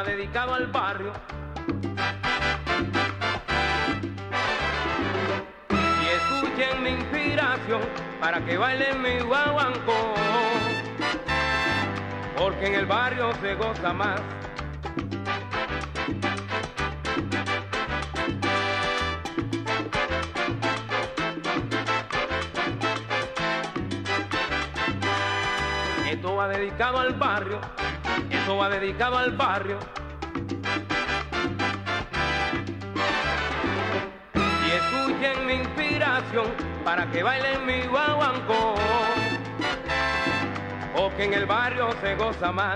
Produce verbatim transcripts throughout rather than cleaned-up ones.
va dedicado al barrio. Y escuchen mi inspiración para que bailen mi guaguancó, porque en el barrio se goza más. Esto va dedicado al barrio, esto va dedicado al barrio. Y escuchen mi inspiración para que bailen mi guaguancó, porque en el barrio se goza más.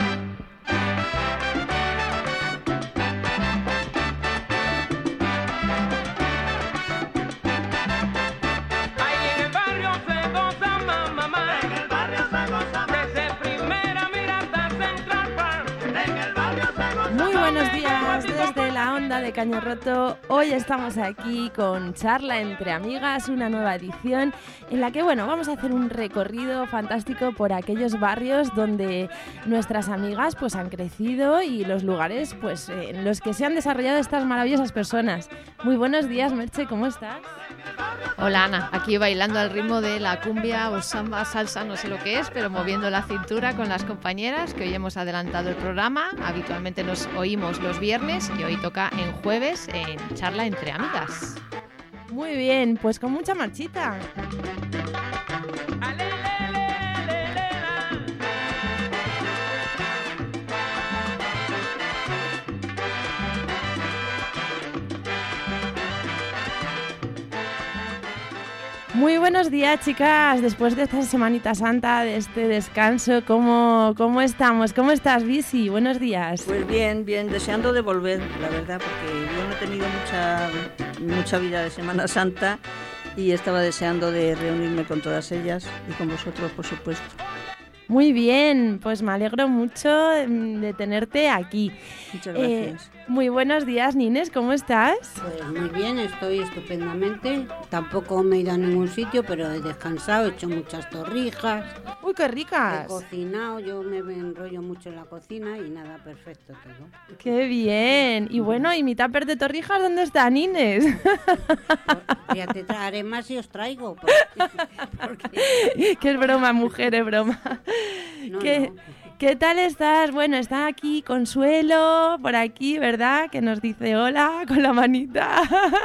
De Caño Roto. Hoy estamos aquí con Charla entre Amigas, una nueva edición en la que, bueno, vamos a hacer un recorrido fantástico por aquellos barrios donde nuestras amigas pues han crecido y los lugares pues en los que se han desarrollado estas maravillosas personas. Muy buenos días, Merche, ¿cómo estás? Hola, Ana, aquí bailando al ritmo de la cumbia o samba, salsa, no sé lo que es, pero moviendo la cintura con las compañeras, que hoy hemos adelantado el programa. Habitualmente nos oímos los viernes y hoy toca en jueves en Charla entre Amigas. Muy bien, pues con mucha marchita. Muy buenos días, chicas. Después de esta Semanita Santa, de este descanso, ¿cómo, cómo estamos? ¿Cómo estás, Bisi? Buenos días. Pues bien, bien, deseando de volver, la verdad, porque yo no he tenido mucha, mucha vida de Semana Santa y estaba deseando de reunirme con todas ellas y con vosotros, por supuesto. Muy bien, pues me alegro mucho de tenerte aquí. Muchas gracias. Eh, muy buenos días, Nines, ¿cómo estás? Pues muy bien, estoy estupendamente. Tampoco me he ido a ningún sitio, pero he descansado, he hecho muchas torrijas. ¡Uy, qué ricas! He cocinado, yo me enrollo mucho en la cocina y nada, perfecto todo. ¡Qué bien! Y bueno, ¿y mi tupper de torrijas dónde está, Nines? Ya te traeré más y os traigo. Porque, porque... Que es broma, mujer, es broma. No, ¿Qué, no. ¿Qué tal estás? Bueno, está aquí Consuelo, por aquí, ¿verdad? Que nos dice hola con la manita.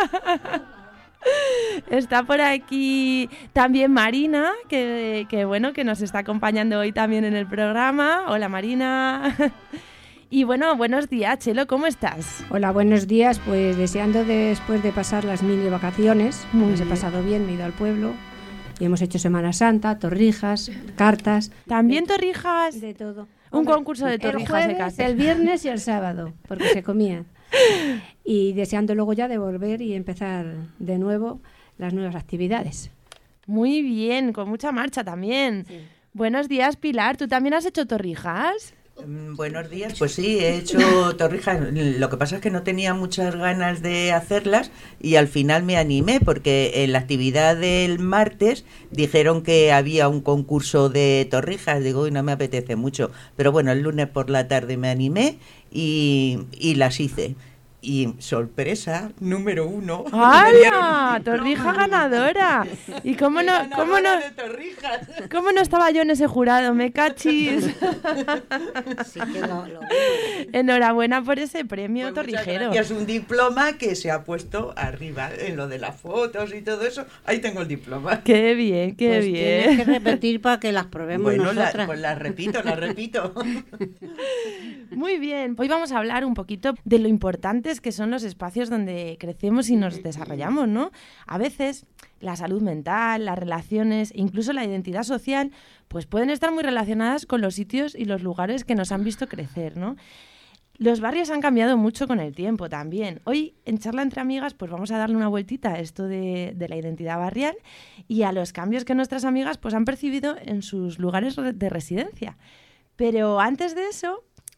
Está por aquí también Marina, que, que bueno, que nos está acompañando hoy también en el programa. Hola, Marina. Y bueno, buenos días, Chelo, ¿cómo estás? Hola, buenos días. Pues deseando después de pasar las mini vacaciones, Muy las he bien. pasado bien, me he ido al pueblo y hemos hecho Semana Santa, torrijas, cartas. También torrijas. De todo. Un Hombre, concurso de torrijas el de jueves, casa. el viernes y el sábado, porque se comía. Y deseando luego ya de volver y empezar de nuevo las nuevas actividades. Muy bien, con mucha marcha también. Sí. Buenos días, Pilar. ¿Tú también has hecho torrijas? Mm, Buenos días, pues sí, he hecho torrijas. Lo que pasa es que no tenía muchas ganas de hacerlas y al final me animé porque en la actividad del martes dijeron que había un concurso de torrijas. Digo, uy, no me apetece mucho. Pero bueno, el lunes por la tarde me animé y, y las hice. Y sorpresa, número uno. ¡Hala! ¡Torrija ganadora! ¿Y cómo no, cómo no, de torrijas. cómo no estaba yo en ese jurado? ¡Me cachis! Sí que lo, lo Enhorabuena por ese premio Pues muchas torrijero. gracias, un diploma que se ha puesto arriba en lo de las fotos y todo eso. Ahí tengo el diploma. ¡Qué bien, qué pues bien! tienes que repetir para que las probemos Bueno, la, nosotras. pues las repito, las repito. Muy bien, hoy vamos a hablar un poquito de lo importantes que son los espacios donde crecemos y nos desarrollamos, ¿no? A veces la salud mental, las relaciones, incluso la identidad social, pues pueden estar muy relacionadas con los sitios y los lugares que nos han visto crecer, ¿no? Los barrios han cambiado mucho con el tiempo también. Hoy, en Charla entre Amigas, pues vamos a darle una vueltita a esto de, de la identidad barrial y a los cambios que nuestras amigas pues han percibido en sus lugares de residencia. Pero antes de eso,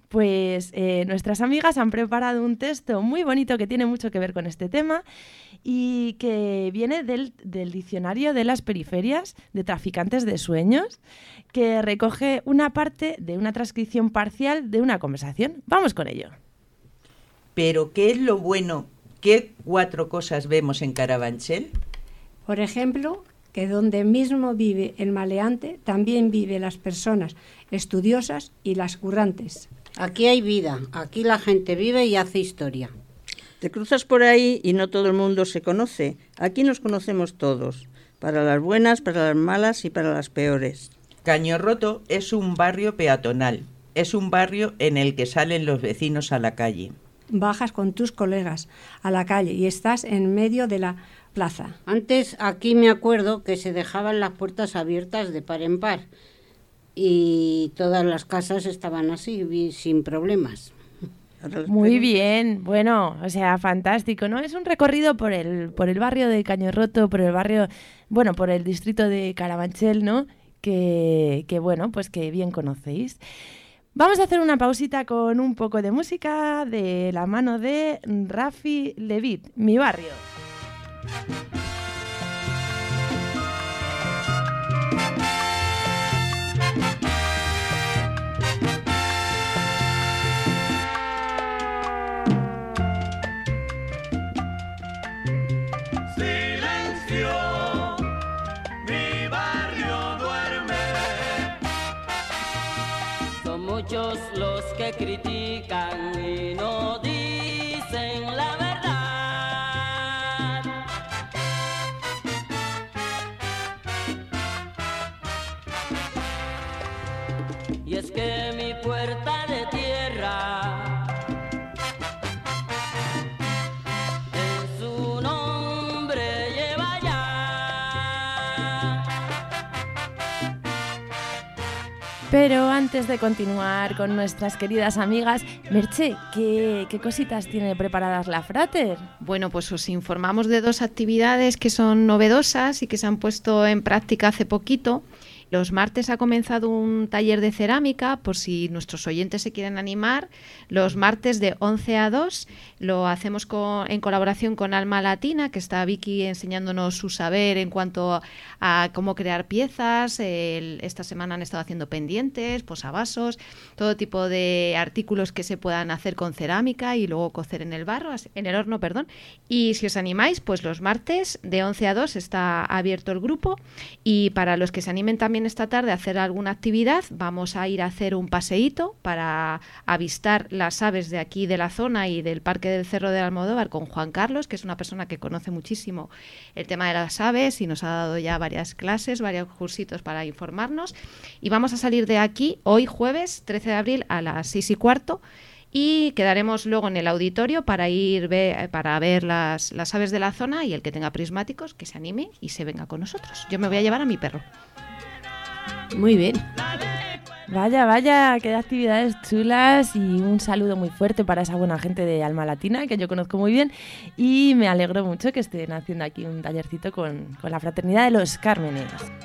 Pues eh, nuestras amigas han preparado un texto muy bonito que tiene mucho que ver con este tema y que viene del, del Diccionario de las Periferias de Traficantes de Sueños, que recoge una parte de una transcripción parcial de una conversación. Vamos con ello. Pero, ¿qué es lo bueno? ¿Qué cuatro cosas vemos en Carabanchel? Por ejemplo, que donde mismo vive el maleante, también viven las personas estudiosas y las currantes. Aquí hay vida, aquí la gente vive y hace historia. Te cruzas por ahí y no todo el mundo se conoce. Aquí nos conocemos todos, para las buenas, para las malas y para las peores. Caño Roto es un barrio peatonal, es un barrio en el que salen los vecinos a la calle. Bajas con tus colegas a la calle y estás en medio de la plaza. Antes aquí me acuerdo que se dejaban las puertas abiertas de par en par y todas las casas estaban así, sin problemas. Muy bien, bueno, o sea, fantástico, ¿no? Es un recorrido por el, por el barrio de Caño Roto, por el barrio, bueno, por el distrito de Carabanchel, ¿no? Que, que bueno, pues que bien conocéis. Vamos a hacer una pausita con un poco de música de la mano de Rafi Levit, Mi Barrio. Muchos los que critican y no dicen la verdad. Y es que mi puerta de tierra en su nombre lleva ya. Pero antes de continuar con nuestras queridas amigas, Merche, ¿qué, qué cositas tiene preparadas la Frater? Bueno, pues os informamos de dos actividades que son novedosas y que se han puesto en práctica hace poquito. Los martes ha comenzado un taller de cerámica, por si nuestros oyentes se quieren animar. Los martes de once a dos lo hacemos con, en colaboración con Alma Latina, que está Vicky enseñándonos su saber en cuanto a cómo crear piezas. El, esta semana han estado haciendo pendientes, posavasos, todo tipo de artículos que se puedan hacer con cerámica y luego cocer en el barro, en el horno, perdón. Y si os animáis, pues los martes de once a dos está abierto el grupo, y para los que se animen también esta tarde a hacer alguna actividad, vamos a ir a hacer un paseíto para avistar las aves de aquí de la zona y del Parque del Cerro de Almodóvar con Juan Carlos, que es una persona que conoce muchísimo el tema de las aves y nos ha dado ya varias clases, varios cursitos para informarnos, y vamos a salir de aquí hoy jueves trece de abril a las seis y cuarto y quedaremos luego en el auditorio para ir ve, para ver las, las aves de la zona, y el que tenga prismáticos que se anime y se venga con nosotros. Yo me voy a llevar a mi perro. Muy bien. Vaya, vaya, qué actividades chulas, y un saludo muy fuerte para esa buena gente de Alma Latina, que yo conozco muy bien, y me alegro mucho que estén haciendo aquí un tallercito con, con la Fraternidad de los Cármenes.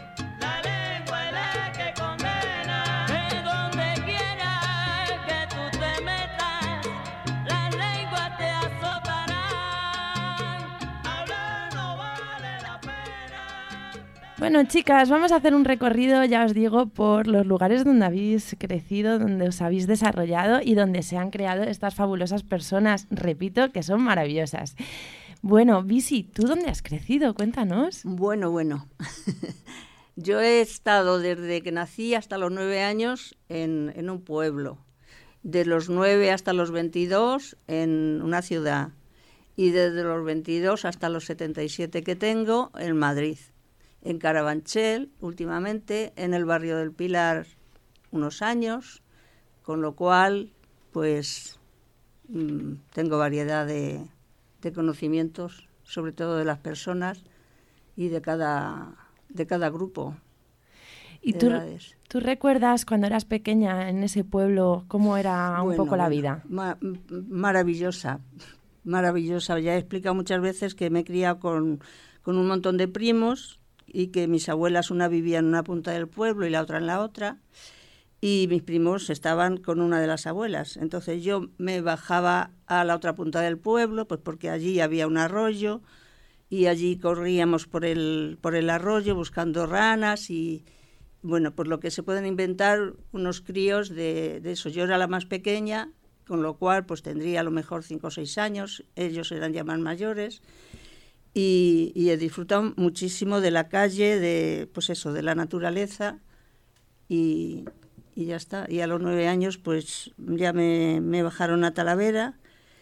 Bueno, chicas, vamos a hacer un recorrido, ya os digo, por los lugares donde habéis crecido, donde os habéis desarrollado y donde se han creado estas fabulosas personas, repito, que son maravillosas. Bueno, Bisi, ¿tú dónde has crecido? Cuéntanos. Bueno, bueno. Yo he estado desde que nací hasta los nueve años en, en un pueblo. De los nueve hasta los veintidós en una ciudad. Y desde los veintidós hasta los setenta y siete que tengo en Madrid. En Carabanchel, últimamente, en el barrio del Pilar, unos años, con lo cual, pues, mmm, tengo variedad de, de conocimientos, sobre todo de las personas y de cada, de cada grupo. ¿Y tú, tú recuerdas cuando eras pequeña en ese pueblo cómo era un bueno, poco la bueno, vida? Ma- maravillosa, maravillosa. Ya he explicado muchas veces que me he criado con, con un montón de primos, y que mis abuelas, una vivía en una punta del pueblo y la otra en la otra, y mis primos estaban con una de las abuelas. Entonces yo me bajaba a la otra punta del pueblo, pues porque allí había un arroyo y allí corríamos por el, por el arroyo buscando ranas y, bueno, por lo que se pueden inventar unos críos de, de eso. Yo era la más pequeña, con lo cual pues tendría a lo mejor cinco o seis años, ellos eran ya más mayores, y, y he disfrutado muchísimo de la calle, de pues eso, de la naturaleza, y, y ya está. Y a los nueve años pues ya me, me bajaron a Talavera,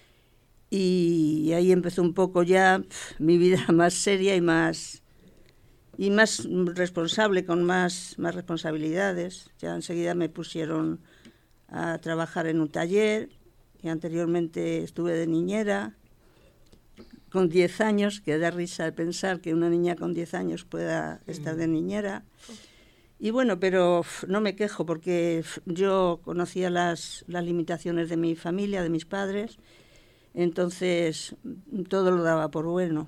y ahí empezó un poco ya pf, mi vida más seria y más y más responsable, con más, más responsabilidades. Ya enseguida me pusieron a trabajar en un taller, y anteriormente estuve de niñera con diez años, que da risa de pensar que una niña con diez años pueda estar de niñera. Y bueno, pero uf, no me quejo, porque uf, yo conocía las, las limitaciones de mi familia, de mis padres, entonces todo lo daba por bueno.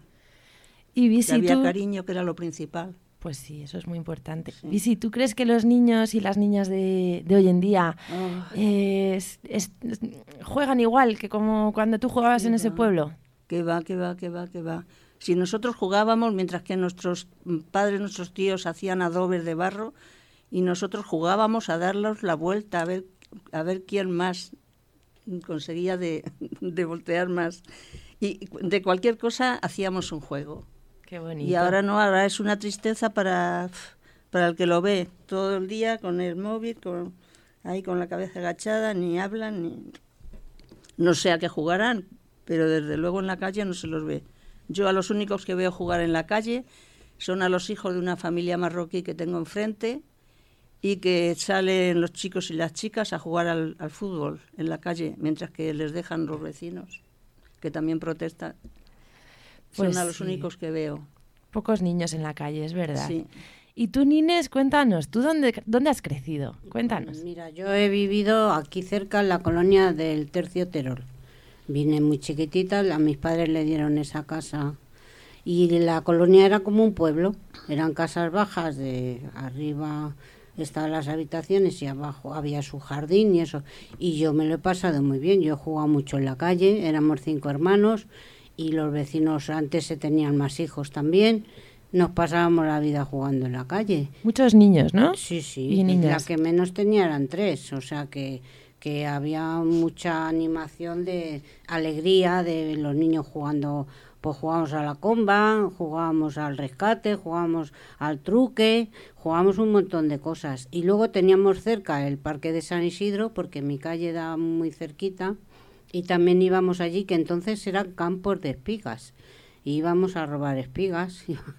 Y Visi, había tú... cariño, que era lo principal. Pues sí, eso es muy importante. Sí. Visi, ¿tú crees que los niños y las niñas de, de hoy en día Oh. eh, es- es- juegan igual que como cuando tú jugabas Qué en ese va. pueblo? Que va, que va, que va, que va. Si nosotros jugábamos, mientras que nuestros padres, nuestros tíos hacían adobes de barro, y nosotros jugábamos a darlos la vuelta, a ver, a ver quién más conseguía de, de voltear más. Y de cualquier cosa hacíamos un juego. Qué bonito. Y ahora no, ahora es una tristeza para, para el que lo ve todo el día con el móvil, con, ahí con la cabeza agachada, ni hablan, ni... No sé a qué jugarán, pero desde luego en la calle no se los ve. Yo a los únicos que veo jugar en la calle son a los hijos de una familia marroquí que tengo enfrente, y que salen los chicos y las chicas a jugar al, al fútbol en la calle, mientras que les dejan los vecinos, que también protestan. Son Pues a los sí. únicos que veo. Pocos niños en la calle, es verdad. Sí. Y tú, Nines, cuéntanos, ¿tú dónde, dónde has crecido? Cuéntanos. Mira, yo he vivido aquí cerca en la colonia del Tercio Terol. Vine muy chiquitita, a mis padres le dieron esa casa, y la colonia era como un pueblo, eran casas bajas, de arriba estaban las habitaciones y abajo había su jardín y eso, y yo me lo he pasado muy bien. Yo he jugado mucho en la calle, éramos cinco hermanos y los vecinos antes se tenían más hijos también, nos pasábamos la vida jugando en la calle. Muchos niños, ¿no? Sí, sí, Y la niñas. que menos tenía eran tres, o sea que, que había mucha animación, de alegría de los niños jugando. Pues jugábamos a la comba, jugábamos al rescate, jugábamos al truque, jugábamos un montón de cosas. Y luego teníamos cerca el Parque de San Isidro, porque mi calle da muy cerquita, y también íbamos allí, que entonces eran campos de espigas. Y íbamos a robar espigas,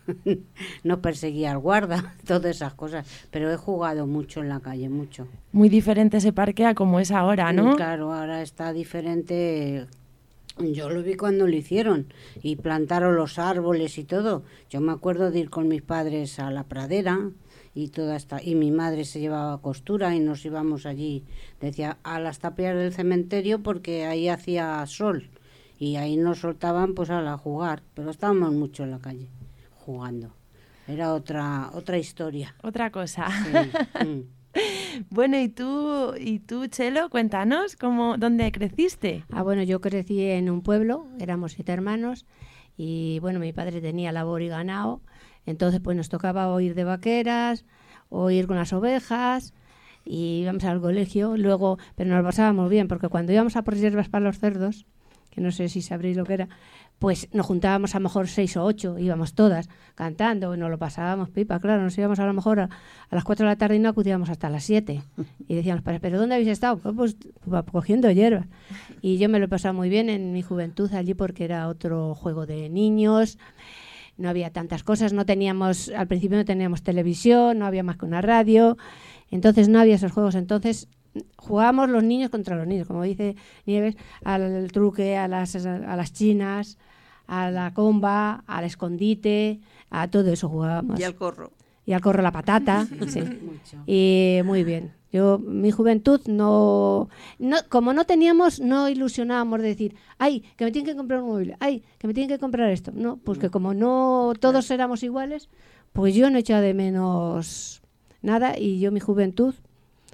nos perseguía el guarda, todas esas cosas. Pero he jugado mucho en la calle, mucho. Muy diferente ese parque a como es ahora, ¿no? Claro, ahora está diferente. Yo lo vi cuando lo hicieron y plantaron los árboles y todo. Yo me acuerdo de ir con mis padres a la pradera y toda esta, y mi madre se llevaba costura y nos íbamos allí, decía, a las tapias del cementerio, porque ahí hacía sol y ahí nos soltaban pues a la jugar, pero estábamos mucho en la calle jugando. Era otra otra historia. Otra cosa. Sí. Mm. Bueno, y tú, y tú, Chelo, cuéntanos cómo, dónde creciste. Ah, bueno, yo crecí en un pueblo, éramos siete hermanos, y bueno, mi padre tenía labor y ganado, entonces pues nos tocaba o ir de vaqueras, o ir con las ovejas, y íbamos al colegio, luego, pero nos lo pasábamos bien, porque cuando íbamos a por hierbas para los cerdos, que no sé si sabréis lo que era, pues nos juntábamos a lo mejor seis o ocho, íbamos todas cantando y nos lo pasábamos pipa, claro, nos íbamos a lo mejor a, a las cuatro de la tarde y no acudíamos hasta las siete. Y decían los padres, ¿pero dónde habéis estado? Pues, pues, pues cogiendo hierbas. Y yo me lo he pasado muy bien en mi juventud allí, porque era otro juego de niños, no había tantas cosas, no teníamos, al principio no teníamos televisión, no había más que una radio, entonces no había esos juegos, entonces jugábamos los niños contra los niños, como dice Nieves, al truque, a las, a las chinas, a la comba, al escondite, a todo eso jugábamos. Y al corro. Y al corro la patata, sí. Mucho. Y muy bien. Yo, mi juventud, no, no, como no teníamos, no ilusionábamos de decir, ay, que me tienen que comprar un móvil, ay, que me tienen que comprar esto. No, pues que como no todos éramos iguales, pues yo no he echado de menos nada, y yo mi juventud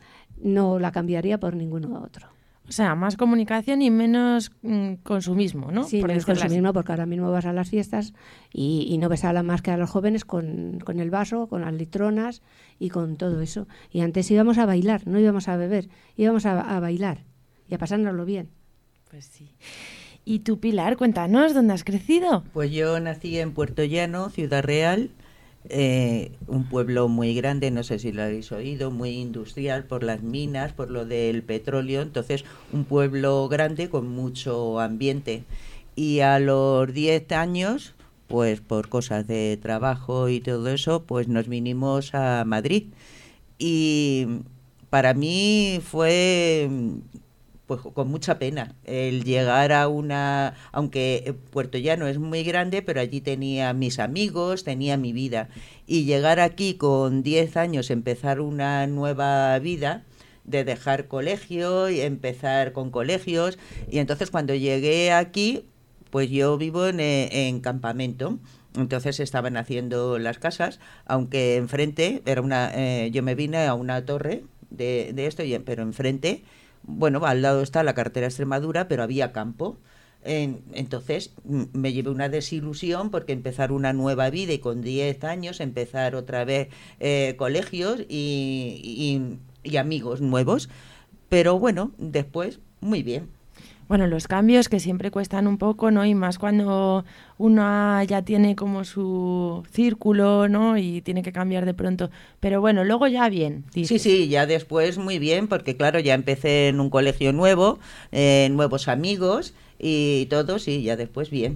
no la cambiaría por ninguno otro. O sea, más comunicación y menos mm, consumismo, ¿no? Sí, Por menos decirlo así. consumismo, porque ahora mismo vas a las fiestas y, y no ves a la más que a los jóvenes con, con el vaso, con las litronas y con todo eso. Y antes íbamos a bailar, no íbamos a beber, íbamos a, a bailar y a pasárnoslo bien. Pues sí. ¿Y tú, Pilar, cuéntanos, dónde has crecido? Pues yo nací en Puerto Llano, Ciudad Real, eh, un pueblo muy grande, no sé si lo habéis oído, muy industrial por las minas, por lo del petróleo, entonces un pueblo grande con mucho ambiente. Y a los diez años, pues por cosas de trabajo y todo eso, pues nos vinimos a Madrid. Y para mí fue... pues con mucha pena el llegar a una, aunque Puerto Llano es muy grande, pero allí tenía mis amigos, tenía mi vida, y llegar aquí con diez años, empezar una nueva vida, de dejar colegio y empezar con colegios, y entonces cuando llegué aquí, pues yo vivo en, en campamento. Entonces estaban haciendo las casas, aunque enfrente era una, eh, yo me vine a una torre de, de esto, y, pero enfrente, bueno, al lado está la carretera Extremadura, pero había campo. En, entonces m- me llevé una desilusión porque empezar una nueva vida y con diez años empezar otra vez eh, colegios y, y, y amigos nuevos. Pero bueno, después muy bien. Bueno, los cambios que siempre cuestan un poco, ¿no? Y más cuando uno ya tiene como su círculo, ¿no? Y tiene que cambiar de pronto. Pero bueno, luego ya bien. Sí, Dices. sí, ya después muy bien, porque claro, ya empecé en un colegio nuevo, eh, nuevos amigos y todo, sí, ya después bien.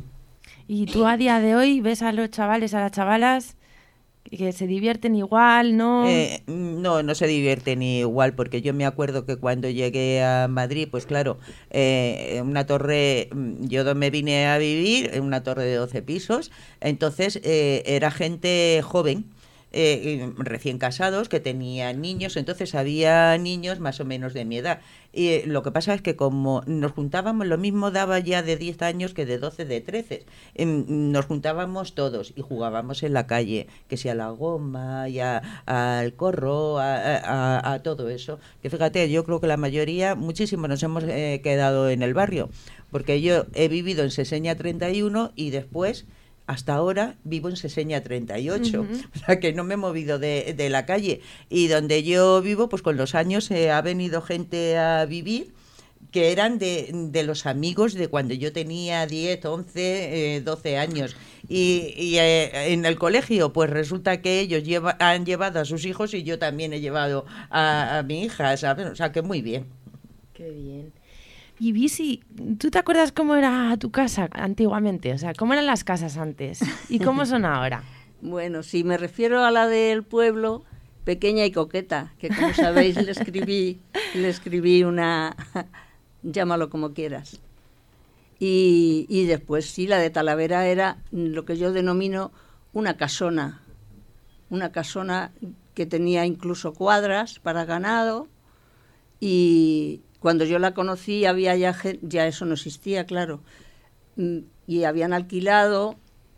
Y tú a día de hoy ves a los chavales, a las chavalas que se divierten igual, ¿no? Eh, no, no se divierten igual, porque yo me acuerdo que cuando llegué a Madrid, pues claro, eh, una torre, yo me vine a vivir en una torre de doce pisos, entonces eh, era gente joven, eh, recién casados, que tenían niños, entonces había niños más o menos de mi edad. Y eh, lo que pasa es que como nos juntábamos, lo mismo daba ya de diez años que de doce, de trece. Eh, nos juntábamos todos y jugábamos en la calle, que sea a la goma, y a, al corro, a, a, a todo eso. Que fíjate, yo creo que la mayoría, muchísimo nos hemos eh, quedado en el barrio, porque yo he vivido en Seseña treinta y uno y después... hasta ahora vivo en Seseña treinta y ocho, uh-huh. O sea que no me he movido de, de la calle. Y donde yo vivo, pues con los años eh, ha venido gente a vivir que eran de, de los amigos de cuando yo tenía diez, once, eh, doce años. Y, y eh, en el colegio, pues resulta que ellos lleva, han llevado a sus hijos y yo también he llevado a, a mi hija, ¿sabes? O sea que muy bien. Qué bien. Y Bisi, ¿tú te acuerdas cómo era tu casa antiguamente? O sea, ¿cómo eran las casas antes? ¿Y cómo son ahora? Bueno, si me refiero a la del pueblo, pequeña y coqueta, que como sabéis le escribí, le escribí una, llámalo como quieras. Y, y después sí, la de Talavera era lo que yo denomino una casona, una casona que tenía incluso cuadras para ganado, y cuando yo la conocí había ya, ya eso no existía, claro, y habían alquilado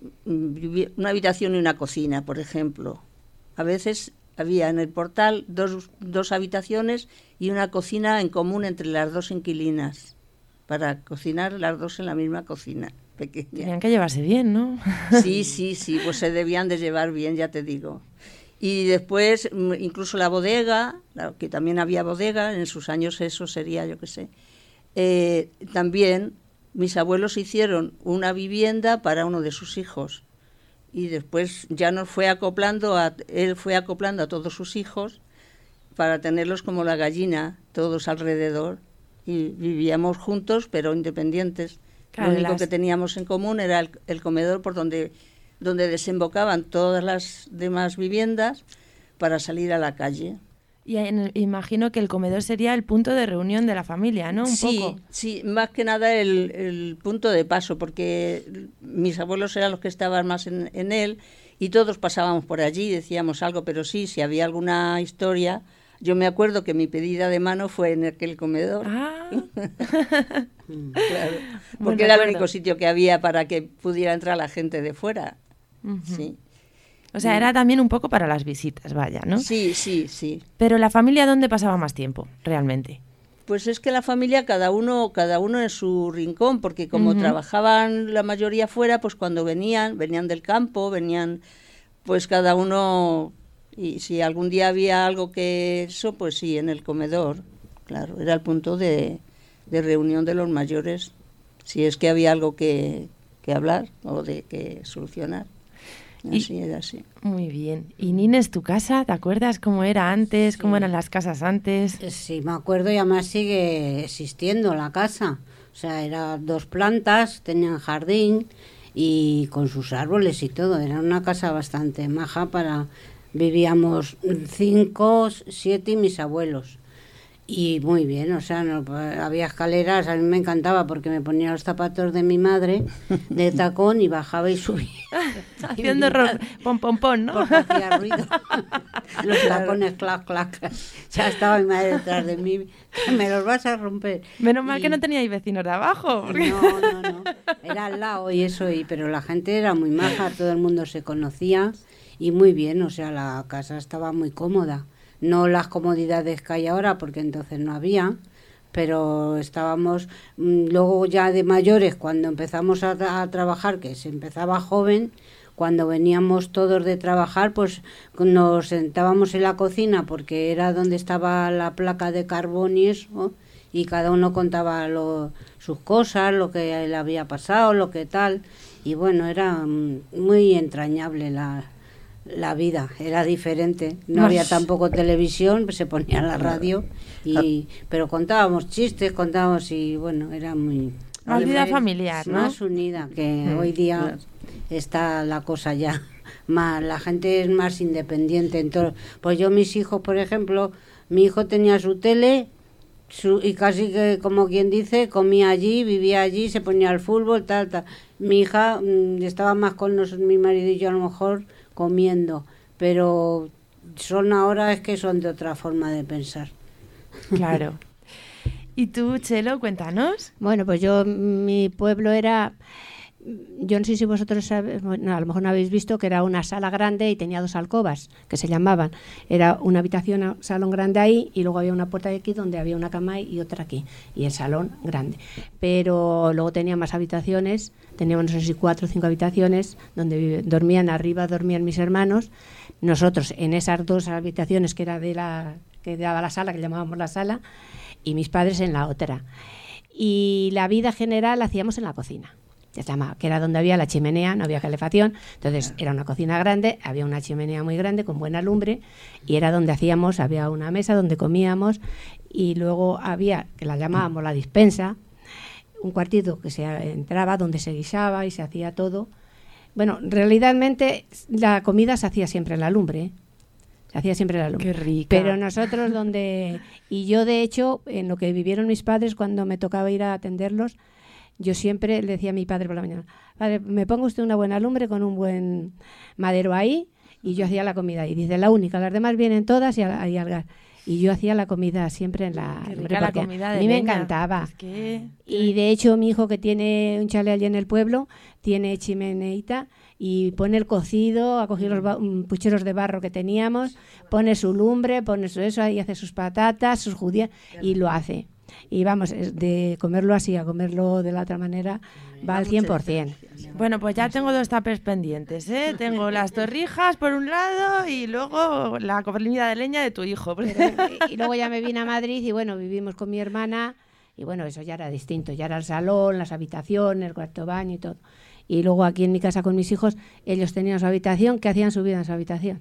una habitación y una cocina, por ejemplo. A veces había en el portal dos, dos habitaciones y una cocina en común entre las dos inquilinas, para cocinar las dos en la misma cocina pequeña. Tenían que llevarse bien, ¿no? Sí, sí, sí, pues se debían de llevar bien, ya te digo. Y después, incluso la bodega, que también había bodega, en sus años eso sería, yo qué sé. Eh, también mis abuelos hicieron una vivienda para uno de sus hijos. Y después ya nos fue acoplando, a, él fue acoplando a todos sus hijos para tenerlos como la gallina, todos alrededor. Y vivíamos juntos, pero independientes. Claro, lo único las... que teníamos en común era el, el comedor por donde... donde desembocaban todas las demás viviendas para salir a la calle. Y en, imagino que el comedor sería el punto de reunión de la familia, ¿no? Un sí, poco. Sí, más que nada el, el punto de paso, porque mis abuelos eran los que estaban más en, en él y todos pasábamos por allí, decíamos algo, pero sí, si había alguna historia... Yo me acuerdo que mi pedida de mano fue en aquel comedor. Ah. Claro, porque era el único sitio que había para que pudiera entrar la gente de fuera. Uh-huh. Sí. O sea, era también un poco para las visitas, vaya, ¿no? Sí, sí, sí. Pero la familia, ¿dónde pasaba más tiempo, realmente? Pues es que la familia, cada uno, cada uno en su rincón, porque como Ujú. trabajaban la mayoría fuera, pues cuando venían, venían del campo, venían, pues cada uno, y si algún día había algo que eso, pues sí, en el comedor, claro, era el punto de, de reunión de los mayores, si es que había algo que, que hablar o de que solucionar. Así Y- era así. Muy bien. ¿Y Nines, tu casa? ¿Te acuerdas cómo era antes? ¿Cómo Sí. eran las casas antes? Sí, me acuerdo y además sigue existiendo la casa. O sea, eran dos plantas, tenían jardín y con sus árboles y todo. Era una casa bastante maja para... Vivíamos cinco, siete y mis abuelos. Y muy bien, o sea, no, había escaleras, a mí me encantaba porque me ponía los zapatos de mi madre de tacón y bajaba y subía. Haciendo ro- pom pom pom, ¿no? Porque hacía ruido. Los tacones, clac, clac. Ya estaba mi madre detrás de mí, que me los vas a romper. Menos mal Y- que no teníais vecinos de abajo. porque- No, no, no. Era al lado y eso, y, pero la gente era muy maja, todo el mundo se conocía y muy bien, o sea, la casa estaba muy cómoda. No las comodidades que hay ahora, porque entonces no había, pero estábamos, mm, luego ya de mayores, cuando empezamos a, tra- a trabajar, que se empezaba joven, cuando veníamos todos de trabajar, pues nos sentábamos en la cocina, porque era donde estaba la placa de carbón y eso, y cada uno contaba lo- sus cosas, lo que le había pasado, lo que tal, y bueno, era mm, muy entrañable la, la vida, era diferente, no Más- había tampoco televisión, se ponía la radio, y pero contábamos chistes, contábamos y bueno, era muy... Más vida Además, familiar, ¿no? Más unida, que Mm, hoy día claro. está la cosa ya más, la gente es más independiente. Entonces, pues yo mis hijos, por ejemplo, mi hijo tenía su tele su, y casi que como quien dice, comía allí, vivía allí, se ponía al fútbol, tal, tal. Mi hija mm, estaba más con nos- mi marido y yo a lo mejor comiendo, pero son ahora es que son de otra forma de pensar. Claro. ¿Y tú, Chelo, cuéntanos? Bueno, pues yo, mi pueblo era, yo no sé si vosotros sabéis, bueno, a lo mejor no habéis visto que era una sala grande y tenía dos alcobas, que se llamaban. Era una habitación, un salón grande ahí y luego había una puerta de aquí donde había una cama y otra aquí. Y el salón grande. Pero luego tenía más habitaciones, teníamos no sé si cuatro o cinco habitaciones donde vive- dormían arriba, dormían mis hermanos. Nosotros en esas dos habitaciones que era de la que daba la sala, que llamábamos la sala, y mis padres en la otra. Y la vida general la hacíamos en la cocina, que se llamaba, que era donde había la chimenea, no había calefacción, entonces era una cocina grande, había una chimenea muy grande con buena lumbre y era donde hacíamos, había una mesa donde comíamos y luego había, que la llamábamos la dispensa, un cuartito que se entraba donde se guisaba y se hacía todo. Bueno, realmente la comida se hacía siempre en la lumbre, ¿eh? Se hacía siempre en la lumbre. Qué rica. Pero nosotros donde... Y yo, de hecho, en lo que vivieron mis padres cuando me tocaba ir a atenderlos, yo siempre le decía a mi padre por la mañana, padre, me ponga usted una buena lumbre con un buen madero ahí, y yo hacía la comida ahí. Dice, la única, las demás vienen todas y al, y al gas. Y yo hacía la comida siempre en la Qué lumbre rica la porque comida a de mí me leña. encantaba. Es que... Y de hecho mi hijo que tiene un chalet allí en el pueblo, tiene chimeneita y pone el cocido, ha cogido los ba- mm, pucheros de barro que teníamos, pone su lumbre, pone su eso, y hace sus patatas, sus judías y lo hace. Y vamos, es de comerlo así a comerlo de la otra manera, va al cien por ciento. Bueno, pues ya tengo dos tapes pendientes, ¿eh? Tengo las torrijas por un lado y luego la comida de leña de tu hijo. Y luego ya me vine a Madrid y bueno, vivimos con mi hermana y bueno, eso ya era distinto, ya era el salón, las habitaciones, el cuarto baño y todo. Y luego aquí en mi casa con mis hijos, ellos tenían su habitación, que hacían su vida en su habitación.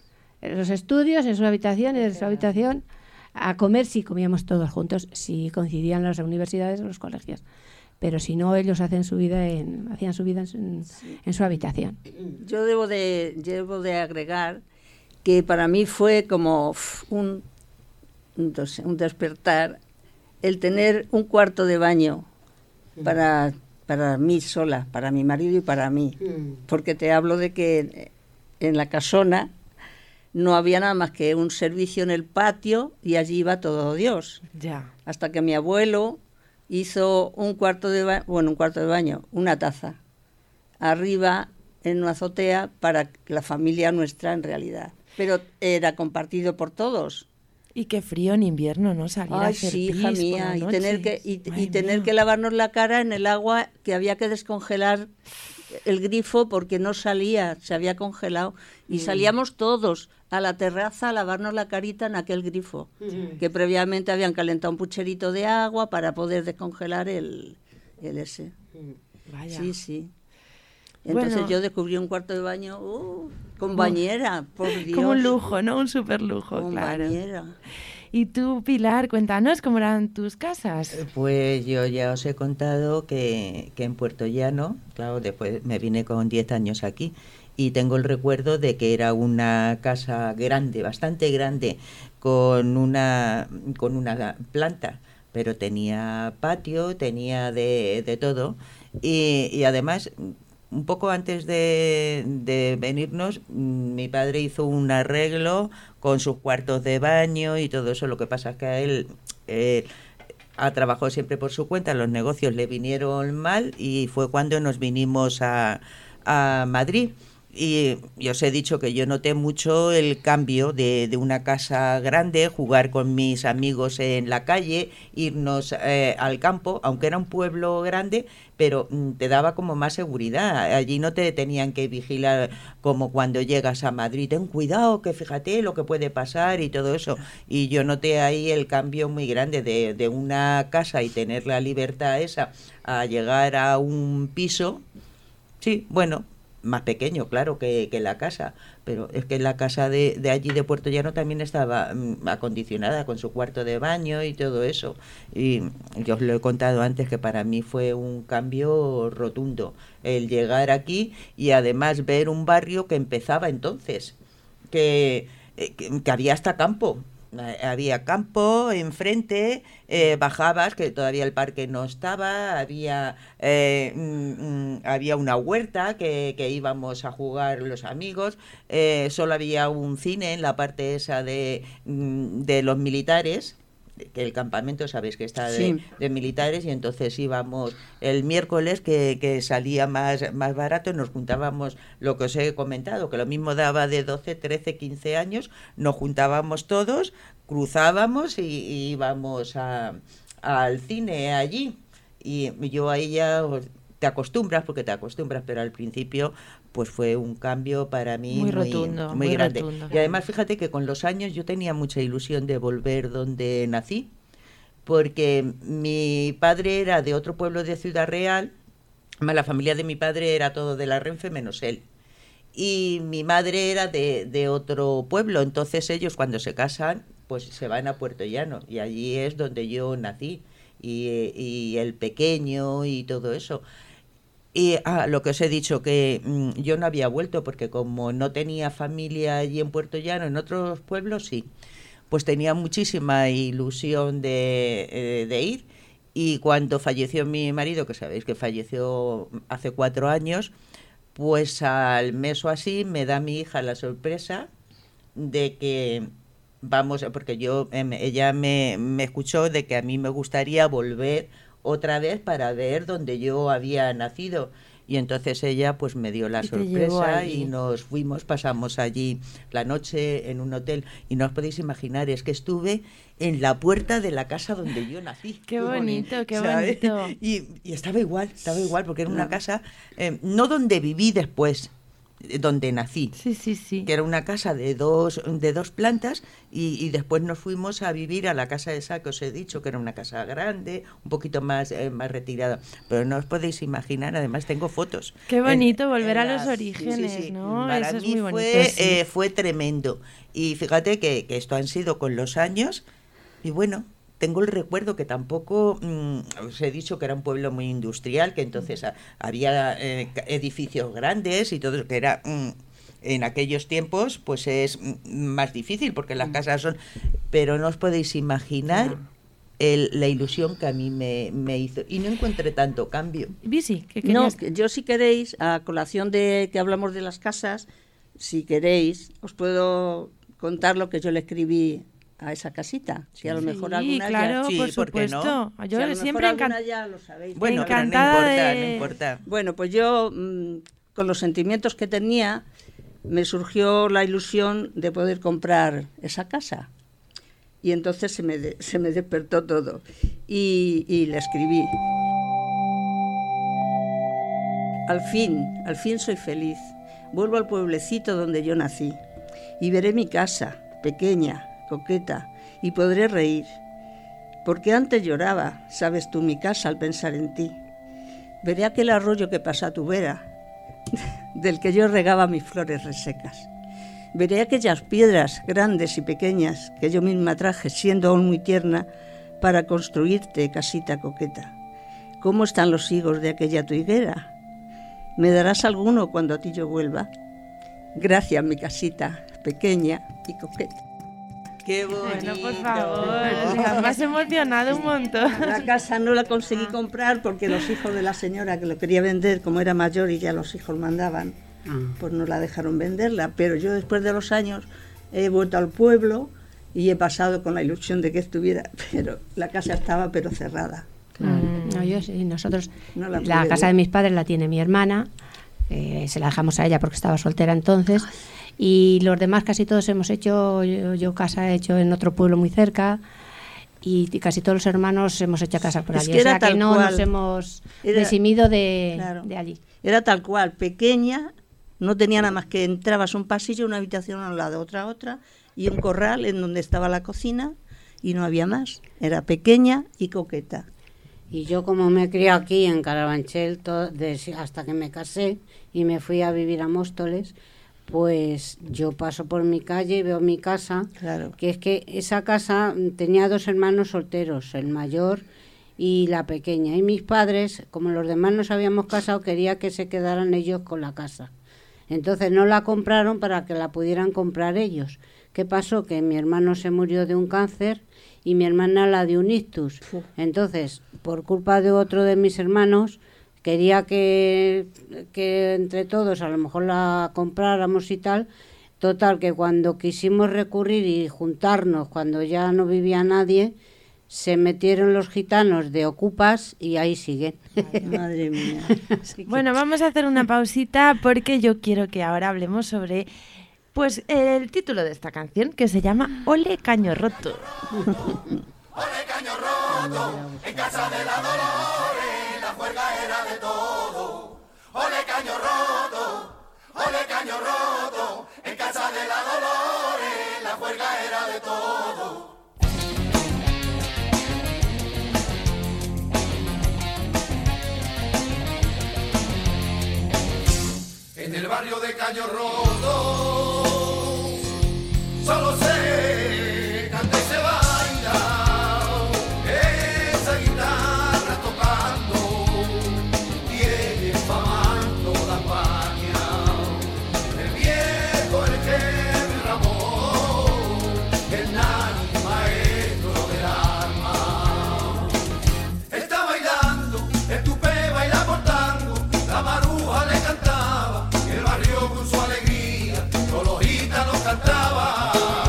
En los estudios, en su habitación, en su habitación, a comer sí comíamos todos juntos, si coincidían las universidades o los colegios. Pero si no, ellos hacen su vida en, hacían su vida en, su- en su habitación. Yo debo de, debo de agregar que para mí fue como uf, un, un, dos- un despertar el tener un cuarto de baño para, para mí sola, para mi marido y para mí. Porque te hablo de que en la casona no había nada más que un servicio en el patio y allí iba todo Dios. Ya. Hasta que mi abuelo hizo un cuarto de baño, bueno, un cuarto de baño, una taza. Arriba en una azotea para la familia nuestra en realidad. Pero era compartido por todos. Y qué frío en invierno, ¿no? Salir Ay, a hacer sí, pis hija por mía, la y noche. tener que y, Madre y tener mía. que lavarnos la cara en el agua que había que descongelar el grifo porque no salía, se había congelado y salíamos todos a la terraza a lavarnos la carita en aquel grifo, Mm. que previamente habían calentado un pucherito de agua para poder descongelar el, el ese. Vaya. Sí, sí. Entonces Bueno. yo descubrí un cuarto de baño uh, con bañera, por Dios. Como un lujo, ¿no? Un super lujo, Con claro. bañera. Y tú, Pilar, cuéntanos cómo eran tus casas. Pues yo ya os he contado que, que en Puerto Llano, claro, después me vine con diez años aquí y tengo el recuerdo de que era una casa grande, bastante grande, con una, con una planta, pero tenía patio, tenía de, de todo y, y además... Un poco antes de, de venirnos, mi padre hizo un arreglo con sus cuartos de baño y todo eso. Lo que pasa es que a él eh, ha trabajado siempre por su cuenta, los negocios le vinieron mal y fue cuando nos vinimos a, a Madrid. Y yo os he dicho que yo noté mucho el cambio de, de una casa grande, jugar con mis amigos en la calle, irnos eh, al campo, aunque era un pueblo grande, pero mm, te daba como más seguridad. Allí no te tenían que vigilar como cuando llegas a Madrid. Ten cuidado, que fíjate lo que puede pasar y todo eso. Y yo noté ahí el cambio muy grande de, de una casa y tener la libertad esa a llegar a un piso. Sí, bueno, más pequeño, claro, que, que la casa, pero es que la casa de, de allí de Puerto Llano también estaba mm, acondicionada con su cuarto de baño y todo eso. Y yo os lo he contado antes que para mí fue un cambio rotundo el llegar aquí y además ver un barrio que empezaba entonces, que, que, que había hasta campo. Había campo enfrente, eh, bajabas, que todavía el parque no estaba, había eh, mm, había una huerta que, que íbamos a jugar los amigos, eh, solo había un cine en la parte esa de, de los militares, que el campamento sabéis que está de, Sí. de militares, y entonces íbamos el miércoles que, que salía más, más barato, nos juntábamos, lo que os he comentado, que lo mismo daba de doce, trece, quince años, nos juntábamos todos, cruzábamos y, y íbamos a, al cine allí, y yo ahí ya os- te acostumbras, porque te acostumbras, pero al principio pues fue un cambio para mí Muy muy, rotundo, muy muy grande. rotundo. Y además fíjate que con los años yo tenía mucha ilusión de volver donde nací, porque mi padre era de otro pueblo de Ciudad Real, además la familia de mi padre era todo de la Renfe menos él. Y mi madre era de, de otro pueblo, entonces ellos cuando se casan, pues se van a Puerto Llano, y allí es donde yo nací, y, y el pequeño y todo eso. Y ah, lo que os he dicho, que mm, yo no había vuelto, porque como no tenía familia allí en Puerto Llano, en otros pueblos sí, pues tenía muchísima ilusión de, eh, de ir. Y cuando falleció mi marido, que sabéis que falleció hace cuatro años, pues al mes o así me da mi hija la sorpresa de que vamos, porque yo em, ella me, me escuchó de que a mí me gustaría volver otra vez para ver donde yo había nacido. Y entonces ella pues me dio la Y te llevó sorpresa allí. y nos fuimos, pasamos allí la noche en un hotel. Y no os podéis imaginar, es que estuve en la puerta de la casa donde yo nací. Qué bonito, qué ¿sabes? bonito. Y, y estaba igual, estaba igual, porque era una casa, eh, no donde viví después, eh, donde nací. Sí, sí, sí. Que era una casa de dos, de dos plantas y, y después nos fuimos a vivir a la casa esa que os he dicho, que era una casa grande, un poquito más, eh, más retirada. Pero no os podéis imaginar, además tengo fotos. Qué bonito En- volver en a los las- orígenes, ¿no? Para Eso es mí muy bonito, fue, sí. eh, fue tremendo. Y fíjate que, que esto han sido con los años y bueno... Tengo el recuerdo que tampoco, mmm, os he dicho que era un pueblo muy industrial, que entonces a- había eh, ca- edificios grandes y todo, que era, mm, en aquellos tiempos, pues es mm, más difícil, porque las casas son... Pero no os podéis imaginar el- la ilusión que a mí me, me hizo. Y no encontré tanto cambio. Bisi, ¿qué No, querías? que yo si queréis, a colación de que hablamos de las casas, si queréis, os puedo contar lo que yo le escribí a esa casita. Si a lo mejor Sí, alguna claro, ya... Sí, por ¿por qué no? supuesto. si Yo a lo mejor siempre alguna encantada. ya lo sabéis. Bueno, pero no Encantada importa, de- no importa. Bueno, pues yo mm, con los sentimientos que tenía, me surgió la ilusión de poder comprar esa casa. Y entonces se me, de, se me despertó todo. Y, y le escribí. Al fin, al fin soy feliz. Vuelvo al pueblecito donde yo nací. Y veré mi casa, pequeña, coqueta, y podré reír. Porque antes lloraba, sabes tú, mi casa al pensar en ti. Veré aquel arroyo que pasa a tu vera, del que yo regaba mis flores resecas. Veré aquellas piedras grandes y pequeñas que yo misma traje, siendo aún muy tierna, para construirte casita coqueta. ¿Cómo están los higos de aquella tu higuera? ¿Me darás alguno cuando a ti yo vuelva? Gracias, mi casita, pequeña y coqueta. ¡Qué bonito! Bueno, por favor, me has emocionado un montón. La casa no la conseguí comprar porque los hijos de la señora que lo quería vender, como era mayor y ya los hijos mandaban, pues no la dejaron venderla. Pero yo después de los años he vuelto al pueblo y he pasado con la ilusión de que estuviera, pero la casa estaba pero cerrada. Claro. No, yo sí, nosotros, No la la pude casa ver. de mis padres la tiene mi hermana, eh, se la dejamos a ella porque estaba soltera entonces, y los demás casi todos hemos hecho, yo, yo casa he hecho en otro pueblo muy cerca, y casi todos los hermanos hemos hecho casa por Es allí, que o era sea que tal no cual. nos hemos Era- desimido de, Claro. de allí. Era tal cual, pequeña, no tenía nada más que entrabas un pasillo, una habitación a un lado, otra a otra, y un corral en donde estaba la cocina, y no había más. Era pequeña y coqueta. Y yo como me crié aquí en Carabanchel to- desde- hasta que me casé y me fui a vivir a Móstoles, pues yo paso por mi calle y veo mi casa, Claro. que es que esa casa mm, tenía dos hermanos solteros, el mayor y la pequeña. Y mis padres, como los demás nos habíamos casado, quería que se quedaran ellos con la casa. Entonces no la compraron para que la pudieran comprar ellos. ¿Qué pasó? Que mi hermano se murió de un cáncer y mi hermana la de un ictus. Entonces, por culpa de otro de mis hermanos, quería que, que entre todos a lo mejor la compráramos y tal. Total, que cuando quisimos recurrir y juntarnos, cuando ya no vivía nadie, se metieron los gitanos de ocupas y ahí siguen. Madre mía. Sí que- Bueno, vamos a hacer una pausita porque yo quiero que ahora hablemos sobre pues el título de esta canción, que se llama Ole Caño Roto. En el barrio de Caño Roto, solo se canta y se baila, esa guitarra tocando, tiene fama en toda España. El viejo, el jefe Ramón, el nani maestro del alma. Está bailando, el tupé baila por tango, la maruja le cantaba, el barrio con su alegría, todos los gitanos cantaban.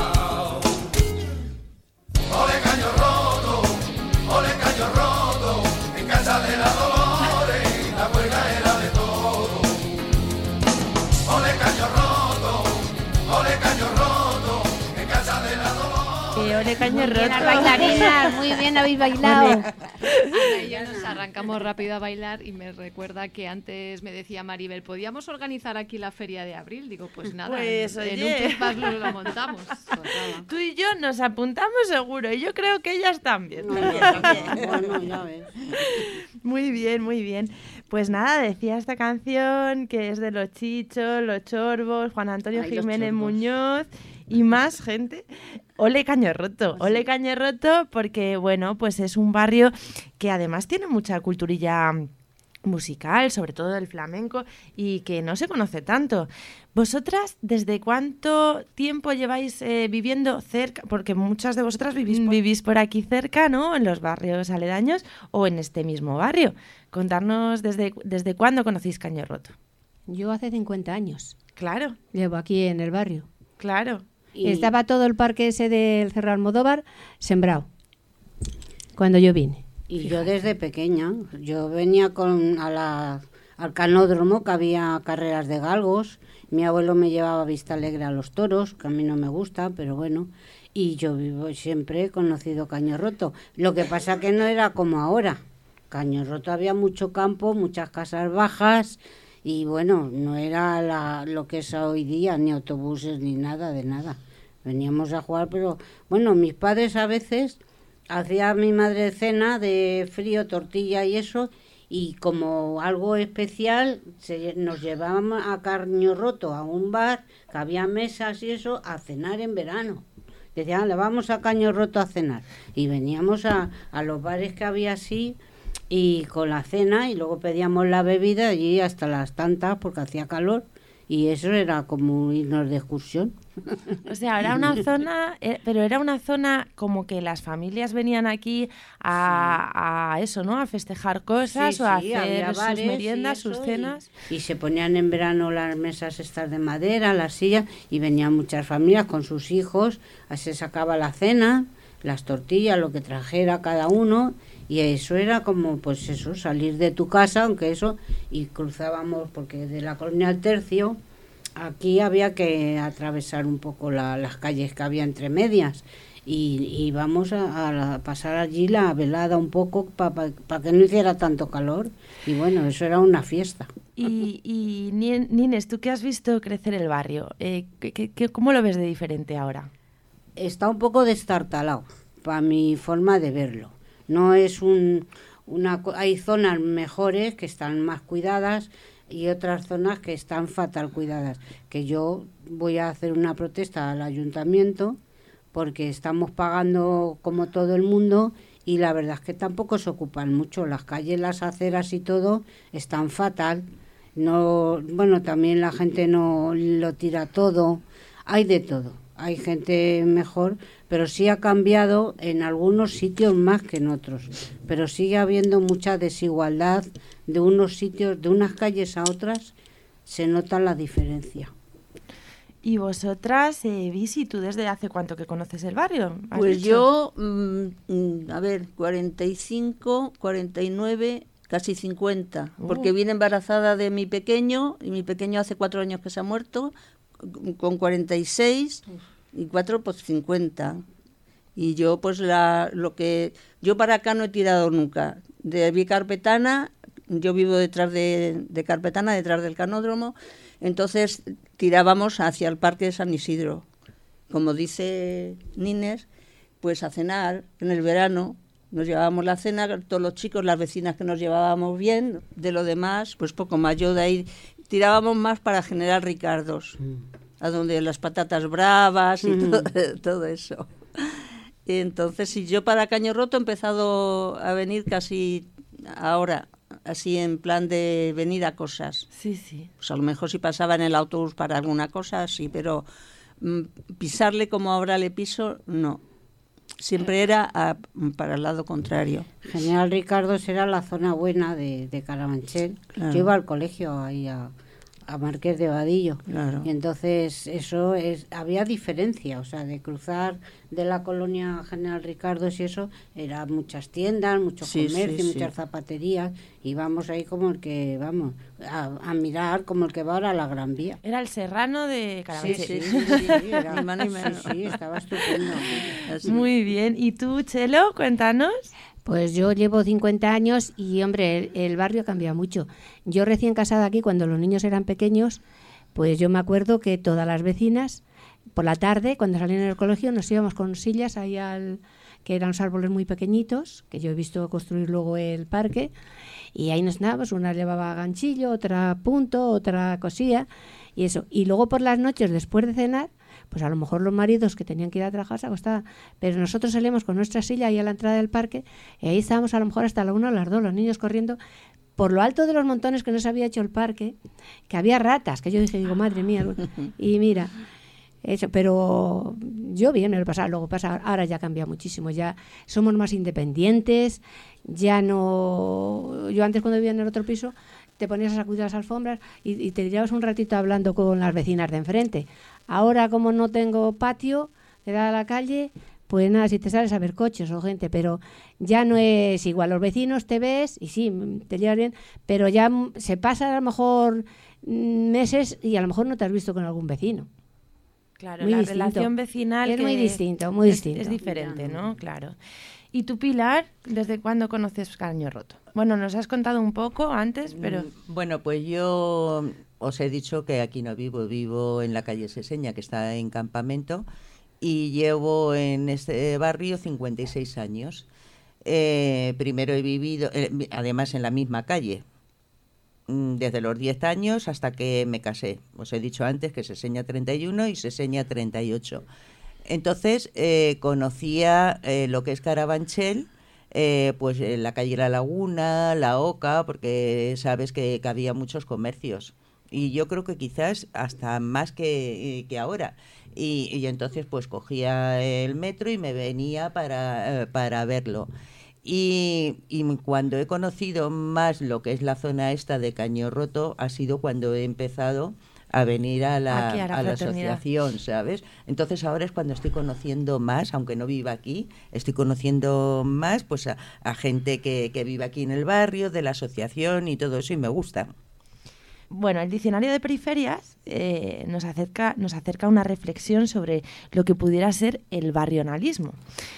Ole Caño Roto, ole Caño Roto, en casa de la Dolores, la huelga era de todo. Ole Caño Roto, ole Caño Roto, en casa de la Dolores. Eh, Ole Caño Bien, las Roto. bailarinas, muy bien habéis bailado. Ana y yo nos arrancamos rápido a bailar y me recuerda que antes me decía Maribel, ¿podíamos organizar aquí la feria de abril? Digo, pues nada, Pues, en, en oye. un pizpas nos lo montamos. Pues nada. Tú y yo nos apuntamos seguro y yo creo que ellas también. Bueno, ya ves. Muy bien, muy bien. Pues nada, decía esta canción que es de los Chichos, los Chorbos, Juan Antonio Ay, los Jiménez Chorbos. Muñoz y más gente. Ole Caño Roto, ole Caño Roto porque, bueno, pues es un barrio que además tiene mucha culturilla musical, sobre todo del flamenco, y que no se conoce tanto. ¿Vosotras desde cuánto tiempo lleváis eh, viviendo cerca? Porque muchas de vosotras vivís por, vivís por aquí cerca, ¿no? En los barrios aledaños o en este mismo barrio. Contarnos desde, desde cuándo conocéis Caño Roto. Yo hace cincuenta años Claro, llevo aquí en el barrio. claro. Y- Estaba todo el parque ese del Cerro Almodóvar sembrado cuando yo vine. Y yo desde pequeña, yo venía con a la, al canódromo, que había carreras de galgos. Mi abuelo me llevaba a Vista Alegre a los toros, que a mí no me gusta, pero bueno. Y yo vivo siempre he conocido Caño Roto. Lo que pasa que no era como ahora. Caño Roto había mucho campo, muchas casas bajas y bueno, no era la, lo que es hoy día, ni autobuses ni nada de nada. Veníamos a jugar, pero bueno, mis padres a veces hacía mi madre cena de frío, tortilla y eso, y como algo especial se, nos llevábamos a Caño Roto a un bar, que había mesas y eso, a cenar en verano. Decían, le vamos a Caño Roto a cenar. Y veníamos a, a los bares que había así, y con la cena, y luego pedíamos la bebida allí hasta las tantas, porque hacía calor, y eso era como irnos de excursión. O sea, era una zona, eh, pero era una zona como que las familias venían aquí a, a eso, ¿no? A festejar cosas Sí, o a sí, hacer había sus bares y meriendas, eso, sus cenas. Y, y se ponían en verano las mesas estas de madera, las sillas, y venían muchas familias con sus hijos, se sacaba la cena, las tortillas, lo que trajera cada uno, y eso era como, pues eso, salir de tu casa, aunque eso, y cruzábamos, porque de la Colonia al Tercio, aquí había que atravesar un poco la, las calles que había entre medias, y íbamos a, a la- pasar allí la velada un poco para pa, pa que no hiciera tanto calor, y bueno, eso era una fiesta. Y, y Ni- Nines, tú que has visto crecer el barrio, eh, ¿qué- qué- qué- ¿cómo lo ves de diferente ahora? Está un poco destartalado, para mi forma de verlo. No es un... Una, co- hay zonas mejores que están más cuidadas y otras zonas que están fatal cuidadas. Que yo voy a hacer una protesta al ayuntamiento porque estamos pagando como todo el mundo y la verdad es que tampoco se ocupan mucho. Las calles, las aceras y todo están fatal. No, bueno, también la gente no lo tira todo. Hay de todo. Hay gente mejor, pero sí ha cambiado en algunos sitios más que en otros. Pero sigue habiendo mucha desigualdad de unos sitios, de unas calles a otras, se nota la diferencia. Y vosotras, eh, Visi, ¿tú desde hace cuánto que conoces el barrio? ¿Has Pues dicho? yo, mm, mm, a ver, cuarenta y cinco, cuarenta y nueve, casi cincuenta, porque Oh. vine embarazada de mi pequeño, y mi pequeño hace cuatro años que se ha muerto, c- con cuarenta y seis, y cuatro, pues cincuenta. Y yo, pues la, lo que, yo para acá no he tirado nunca. De Bicarpetana, yo vivo detrás de, de Carpetana, detrás del canódromo, entonces tirábamos hacia el Parque de San Isidro. Como dice Nines, pues a cenar en el verano. Nos llevábamos la cena, todos los chicos, las vecinas que nos llevábamos bien, de lo demás, pues poco más. Yo de ahí tirábamos más para General Ricardos, a donde las patatas bravas y Mm. todo, todo eso. Y entonces, si yo para Caño Roto he empezado a venir casi ahora, así en plan de venir a cosas. Sí, sí. Pues a lo mejor si pasaba en el autobús para alguna cosa, sí, pero mm, pisarle como ahora le piso, no. Siempre era a- para el lado contrario. General Ricardo era la zona buena de, de Carabanchel. Claro. Yo iba al colegio ahí a, a Marqués de Vadillo. Claro. Y entonces eso es, había diferencia, o sea, de cruzar de la colonia General Ricardo y eso, era muchas tiendas, mucho Sí, comercio, sí, muchas sí. zapaterías, y vamos ahí como el que, vamos, a, a mirar como el que va ahora a la Gran Vía. Era el serrano de Carabanchel. Sí, Sí, sí, sí, era- Ni más ni sí, menos. sí, estaba estupendo. Así. Muy bien. ¿Y tú, Chelo? Cuéntanos. Pues yo llevo cincuenta años y, hombre, el, el barrio ha cambiado mucho. Yo recién casada aquí, cuando los niños eran pequeños, pues yo me acuerdo que todas las vecinas, por la tarde, cuando salían del colegio, nos íbamos con sillas ahí al... que eran unos árboles muy pequeñitos, que yo he visto construir luego el parque, y ahí nos andábamos, una llevaba ganchillo, otra punto, otra cosilla, y eso. Y luego por las noches, después de cenar, pues a lo mejor los maridos que tenían que ir a trabajar se acostaban, pero nosotros salíamos con nuestra silla ahí a la entrada del parque, y ahí estábamos a lo mejor hasta la una o las dos, los niños corriendo por lo alto de los montones que no se había hecho el parque, que había ratas, que yo dije, digo, madre mía, y mira, eso, pero yo bien me lo pasaba, luego pasa, ahora ya cambia muchísimo, ya somos más independientes, ya no, yo antes cuando vivía en el otro piso, te ponías a sacudir las alfombras y, y te tirabas un ratito hablando con las vecinas de enfrente. Ahora, como no tengo patio, te da a la calle, pues nada, si te sales a ver coches o gente, pero ya no es igual. Los vecinos te ves y sí, te llevas bien, pero ya se pasa a lo mejor meses y a lo mejor no te has visto con algún vecino. Claro, muy la distinto. relación vecinal es que muy distinto, muy es, distinto. Es diferente, ¿no? Claro. ¿Y tú, Pilar, desde cuándo conoces Caño Roto? Bueno, nos has contado un poco antes, pero... Bueno, pues yo os he dicho que aquí no vivo, vivo en la calle Seseña, que está en Campamento, y llevo en este barrio cincuenta y seis años. Eh, primero he vivido, eh, además en la misma calle, desde los diez años hasta que me casé. Os he dicho antes que Seseña treinta y uno y Seseña treinta y ocho. Entonces eh, conocía eh, lo que es Carabanchel, eh, pues en la calle La Laguna, La Oca, porque sabes que, que había muchos comercios. Y yo creo que quizás hasta más que, que ahora. Y, y entonces pues cogía el metro y me venía para, eh, para verlo. Y, y cuando he conocido más lo que es la zona esta de Caño Roto ha sido cuando he empezado a venir a la, Aquí, a la a la fraternidad. asociación, ¿sabes? Entonces ahora es cuando estoy conociendo más, aunque no viva aquí, estoy conociendo más pues a, a gente que, que vive aquí en el barrio, de la asociación y todo eso, y me gusta. Bueno, el diccionario de periferias eh, nos acerca, nos acerca una reflexión sobre lo que pudiera ser el barrionalismo.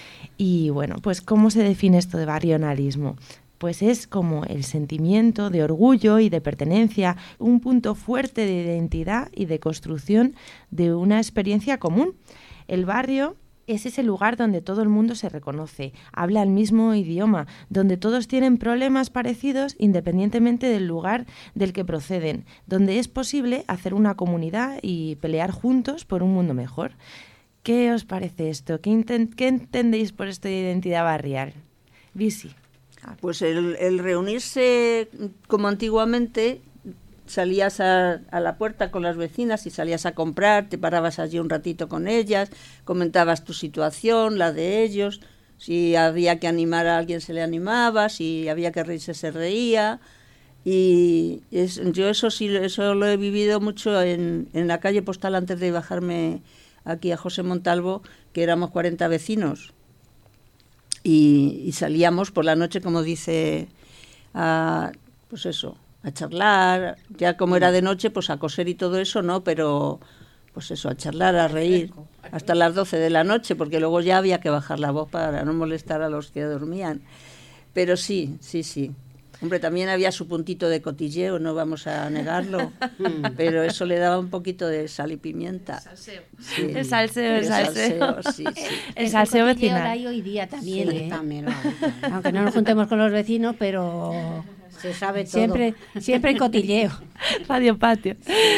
Y bueno, pues ¿cómo se define esto de barrionalismo? Pues es como el sentimiento de orgullo y de pertenencia, un punto fuerte de identidad y de construcción de una experiencia común. El barrio es ese lugar donde todo el mundo se reconoce, habla el mismo idioma, donde todos tienen problemas parecidos independientemente del lugar del que proceden, donde es posible hacer una comunidad y pelear juntos por un mundo mejor. ¿Qué os parece esto? ¿Qué, intent- qué entendéis por esto de identidad barrial? Visi. Pues el, el reunirse como antiguamente, salías a, a la puerta con las vecinas y salías a comprar, te parabas allí un ratito con ellas, comentabas tu situación, la de ellos, si había que animar a alguien se le animaba, si había que reírse se reía. Y es, yo eso sí, eso lo he vivido mucho en, en la calle Postal antes de bajarme aquí a José Montalvo, que éramos cuarenta vecinos. Y, y salíamos por la noche, como dice, a, pues eso, a charlar, ya como era de noche, pues a coser y todo eso, ¿no? Pero, pues eso, a charlar, a reír, hasta las doce de la noche, porque luego ya había que bajar la voz para no molestar a los que dormían. Pero sí, sí, sí. Hombre, también había su puntito de cotilleo, no vamos a negarlo, pero eso le daba un poquito de sal y pimienta. Salseo. Sí. El salseo, el El salseo. salseo, sí, sí. El salseo cotilleo vecinal. lo hay hoy día también, Sí, ¿eh? también lo hay. Aunque no nos juntemos con los vecinos, pero Se sabe todo. siempre, siempre hay cotilleo. Radio Patio.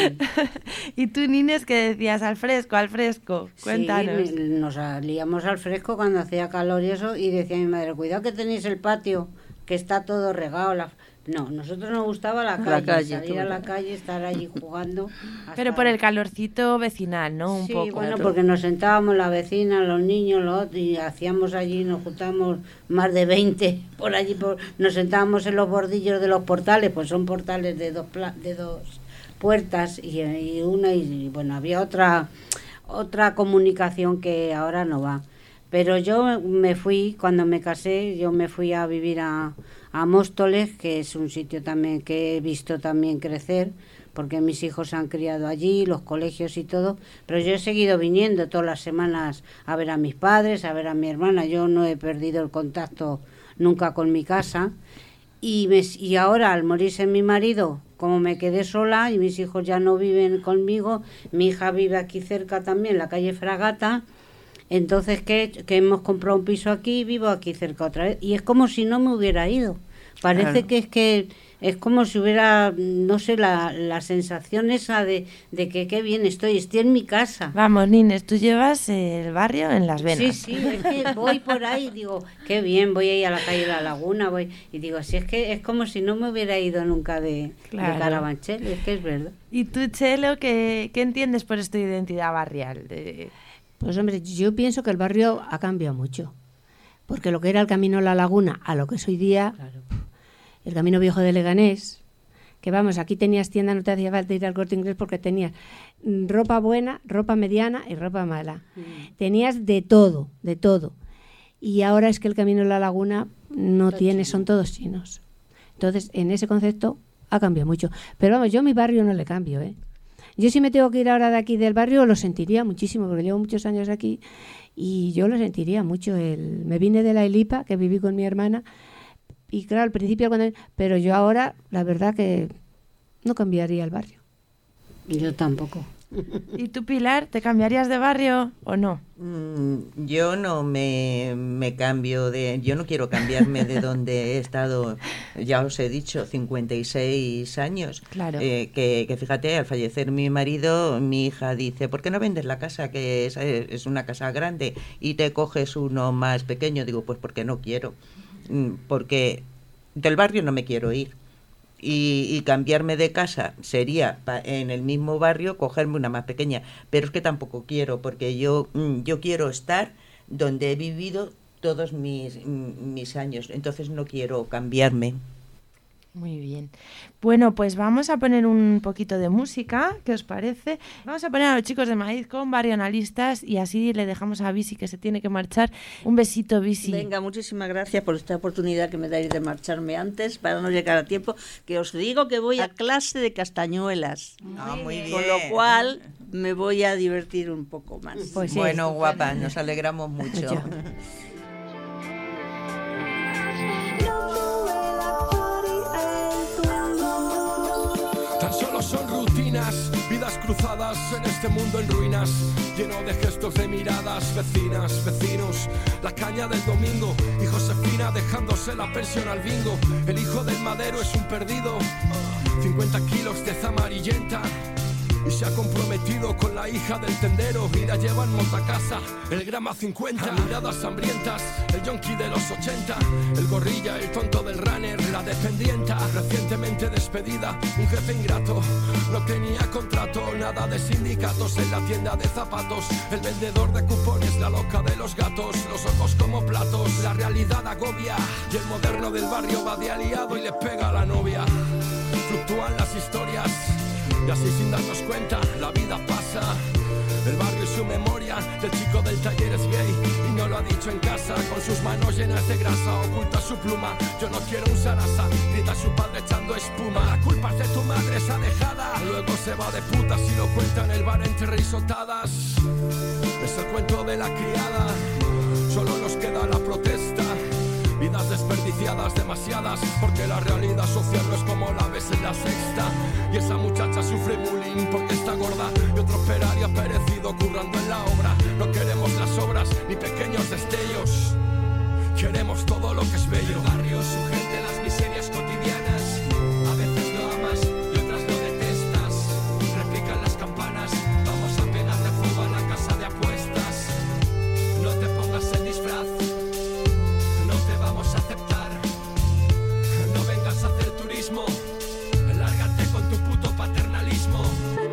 Y tú, Nines, que decías al fresco, al fresco. Cuéntanos. Sí, me- nos salíamos al fresco cuando hacía calor y eso, y decía mi madre, cuidado que tenéis el patio, que está todo regado. La... No, nosotros nos gustaba la calle, La calle, salir tú, a la ¿verdad? calle, estar allí jugando. hasta- Pero por el calorcito vecinal, ¿no? Un sí, poco. bueno, porque nos sentábamos la vecina, los niños, los otros, y hacíamos allí, nos juntábamos más de veinte por allí, por, nos sentábamos en los bordillos de los portales, pues son portales de dos pla- de dos puertas y, y una, y, y bueno, había otra otra comunicación que ahora no va. Pero yo me fui, cuando me casé, yo me fui a vivir a, a Móstoles, que es un sitio también que he visto también crecer, porque mis hijos se han criado allí, los colegios y todo, pero yo he seguido viniendo todas las semanas a ver a mis padres, a ver a mi hermana. Yo no he perdido el contacto nunca con mi casa. Y, me, y ahora, al morirse mi marido, como me quedé sola y mis hijos ya no viven conmigo, mi hija vive aquí cerca también, en la calle Fragata. Entonces, que, que hemos comprado un piso aquí y vivo aquí cerca otra vez. Y es como si no me hubiera ido. Parece Claro. que es que es como si hubiera, no sé, la, la sensación esa de, de que qué bien estoy, estoy en mi casa. Vamos, Nines, tú llevas el barrio en las venas. Sí, sí, es que voy por ahí y digo, qué bien, voy ahí a la calle La Laguna, voy y digo, si es que es como si no me hubiera ido nunca de, Claro. de Carabanchel, es que es verdad. ¿Y tú, Chelo, qué, qué entiendes por esto de identidad barrial? De... Pues hombre, yo pienso que el barrio ha cambiado mucho. Porque lo que era el camino La Laguna a lo que es hoy día, el camino viejo de Leganés, que vamos, aquí tenías tienda, no te hacía falta ir al Corte Inglés porque tenías ropa buena, ropa mediana y ropa mala. Mm. Tenías de todo, de todo. Y ahora es que el Camino de la Laguna no Todo tiene, chino. Son todos chinos. Entonces, en ese concepto ha cambiado mucho. Pero vamos, yo a mi barrio no le cambio, ¿eh? Yo si me tengo que ir ahora de aquí del barrio lo sentiría muchísimo, porque llevo muchos años aquí y yo lo sentiría mucho. El, me vine de la Elipa, que viví con mi hermana, y claro, al principio, cuando, pero yo ahora, la verdad que no cambiaría el barrio. Yo tampoco. ¿Y tú, Pilar, te cambiarías de barrio o no? Mm, yo no me, me cambio de... Yo no quiero cambiarme de donde he estado, ya os he dicho, cincuenta y seis años. Claro. Eh, que, que fíjate, al fallecer mi marido, mi hija dice, ¿por qué no vendes la casa? Que es, es una casa grande y te coges uno más pequeño. Digo, pues porque no quiero. Mm, porque del barrio no me quiero ir. Y, y cambiarme de casa sería pa, en el mismo barrio cogerme una más pequeña, pero es que tampoco quiero, porque yo yo quiero estar donde he vivido todos mis mis años, entonces no quiero cambiarme. Muy bien. Bueno, pues vamos a poner un poquito de música, ¿qué os parece? Vamos a poner a los Chicos de Maíz con Barrionalistas y así le dejamos a Bisi, que se tiene que marchar. Un besito, Bisi. Venga, muchísimas gracias por esta oportunidad que me dais de marcharme antes para no llegar a tiempo, que os digo que voy a clase de castañuelas. Ah, muy bien. Con lo cual me voy a divertir un poco más. Pues sí, bueno, estupendo. Guapa, nos alegramos mucho. Tan solo son rutinas, vidas cruzadas en este mundo en ruinas, lleno de gestos de miradas, vecinas, vecinos, la caña del domingo y Josefina dejándose la pensión al bingo. El hijo del madero es un perdido, cincuenta kilos de zamarillenta, y se ha comprometido con la hija del tendero y la lleva en motacasa, el grama cincuenta, miradas hambrientas, el yonki de los ochenta, el gorrilla, el tonto del runner, la dependienta, recientemente despedida, un jefe ingrato, no tenía contrato, nada de sindicatos en la tienda de zapatos, el vendedor de cupones, la loca de los gatos, los ojos como platos, la realidad agobia, y el moderno del barrio va de aliado y le pega a la novia, fluctúan las historias, y así sin darnos cuenta, la vida pasa. El barrio y su memoria, del chico del taller es gay y no lo ha dicho en casa. Con sus manos llenas de grasa oculta su pluma. Yo no quiero un sarasa, grita su padre echando espuma. La culpa es de tu madre, esa dejada. Luego se va de putas y lo cuenta en el bar entre risotadas. Es el cuento de la criada, solo nos queda la protesta. Vidas desperdiciadas, demasiadas, porque la realidad social no es como la ves en La Sexta. Y esa muchacha sufre bullying porque está gorda y otro operario ha perecido currando en la obra. No queremos las obras ni pequeños destellos, queremos todo lo que es bello. El barrio, su gente, las miserias cotidianas, a veces lo amas y otras lo detestas. Repican las campanas, vamos a pegarle fuego a la casa de apuestas. No te pongas el disfraz, vamos a aceptar, no vengas a hacer turismo, lárgate con tu puto paternalismo.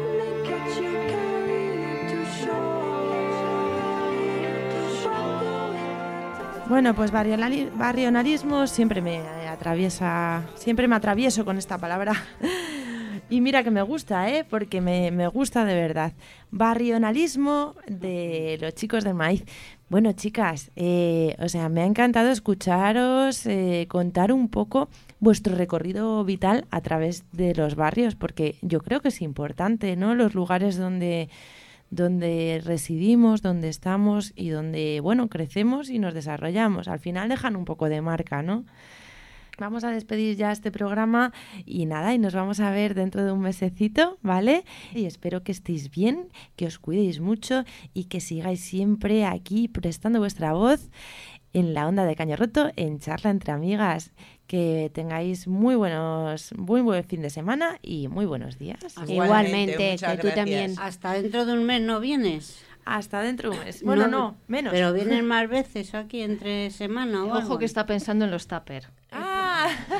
Bueno, pues barrionali- barrionalismo siempre me atraviesa, siempre me atravieso con esta palabra. Y mira que me gusta, ¿eh? Porque me, me gusta de verdad. Barrionalismo de los Chicos del Maíz. Bueno, chicas, eh, o sea, me ha encantado escucharos eh, contar un poco vuestro recorrido vital a través de los barrios, porque yo creo que es importante, ¿no? Los lugares donde, donde residimos, donde estamos y donde, bueno, crecemos y nos desarrollamos. Al final dejan un poco de marca, ¿no? Vamos a despedir ya este programa y nada, y nos vamos a ver dentro de un mesecito, ¿vale? Y espero que estéis bien, que os cuidéis mucho y que sigáis siempre aquí prestando vuestra voz en la onda de Caño Roto, en Charla entre Amigas. Que tengáis muy buenos, muy buen fin de semana y muy buenos días. Igualmente, Igualmente que tú gracias. también. Hasta dentro de un mes no vienes. Hasta dentro de un mes. Bueno, no, no menos. Pero vienes más veces aquí entre semana o Ojo algo. que está pensando en los tupper. Ah,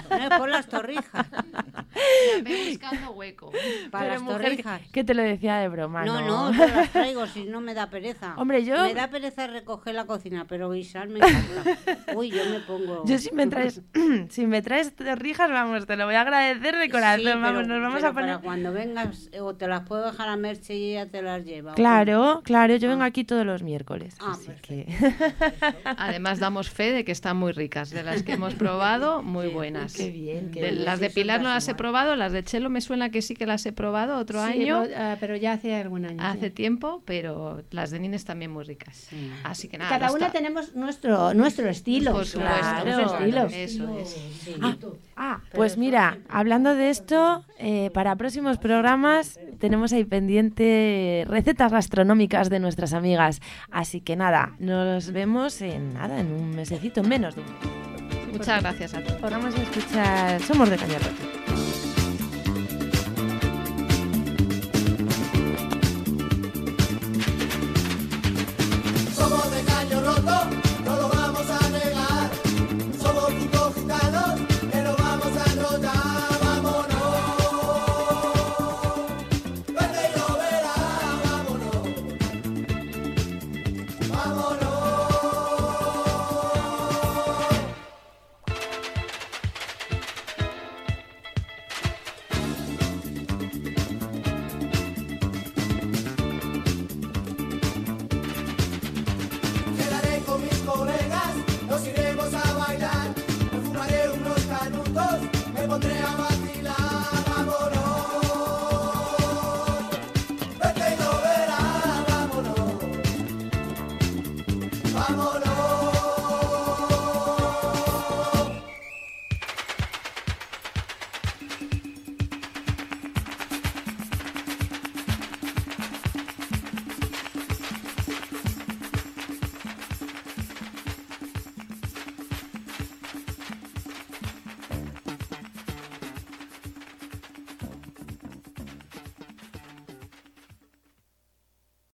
No es por las torrijas. Ya, ve buscando hueco. Para Pero, las mujer, torrijas. que, que te lo decía de broma, No, ¿no? no, yo las traigo, si no me da pereza. Hombre, yo- Me da pereza recoger la cocina, pero guisar me encanta. Uy, yo me pongo... Yo si me traes, si me traes torrijas, vamos, te lo voy a agradecer de corazón, Sí, pero- vamos, nos vamos pero a poner... para cuando vengas, o te las puedo dejar a Merche y ella te las lleva. ¿o Claro, claro, yo vengo Ah. aquí todos los miércoles, Ah, así que... Además damos fe de que están muy ricas, de las que hemos probado, muy buenas. Qué bien, qué De- bien. las de Sí, Pilar son no las he igual. probado, las de Chelo me suena que sí que las he probado otro Sí, año, no, ah, pero ya hace algún año. hace sí. tiempo, pero las de Nines también muy ricas. Sí. Así que nada, Cada las una ta- tenemos nuestro nuestro estilo. Por supuesto, Claro, nuestro estilo. eso es. Sí. Ah, pues mira, hablando de esto, eh, para próximos programas tenemos ahí pendiente recetas gastronómicas de nuestras amigas. Así que nada, nos vemos en nada, en un mesecito, en menos de un mes. Muchas gracias a todos. Vamos a escuchar Somos de Caño Roto. Somos de caño roto, no lo vamos a negar. Somos putos gitanos, que nos vamos a enrollar. Vámonos, vete y lo verás. Vámonos, vámonos. Quedaré con mis colegas, nos iremos a bailar. Me fumaré unos canutos, me pondré a bailar.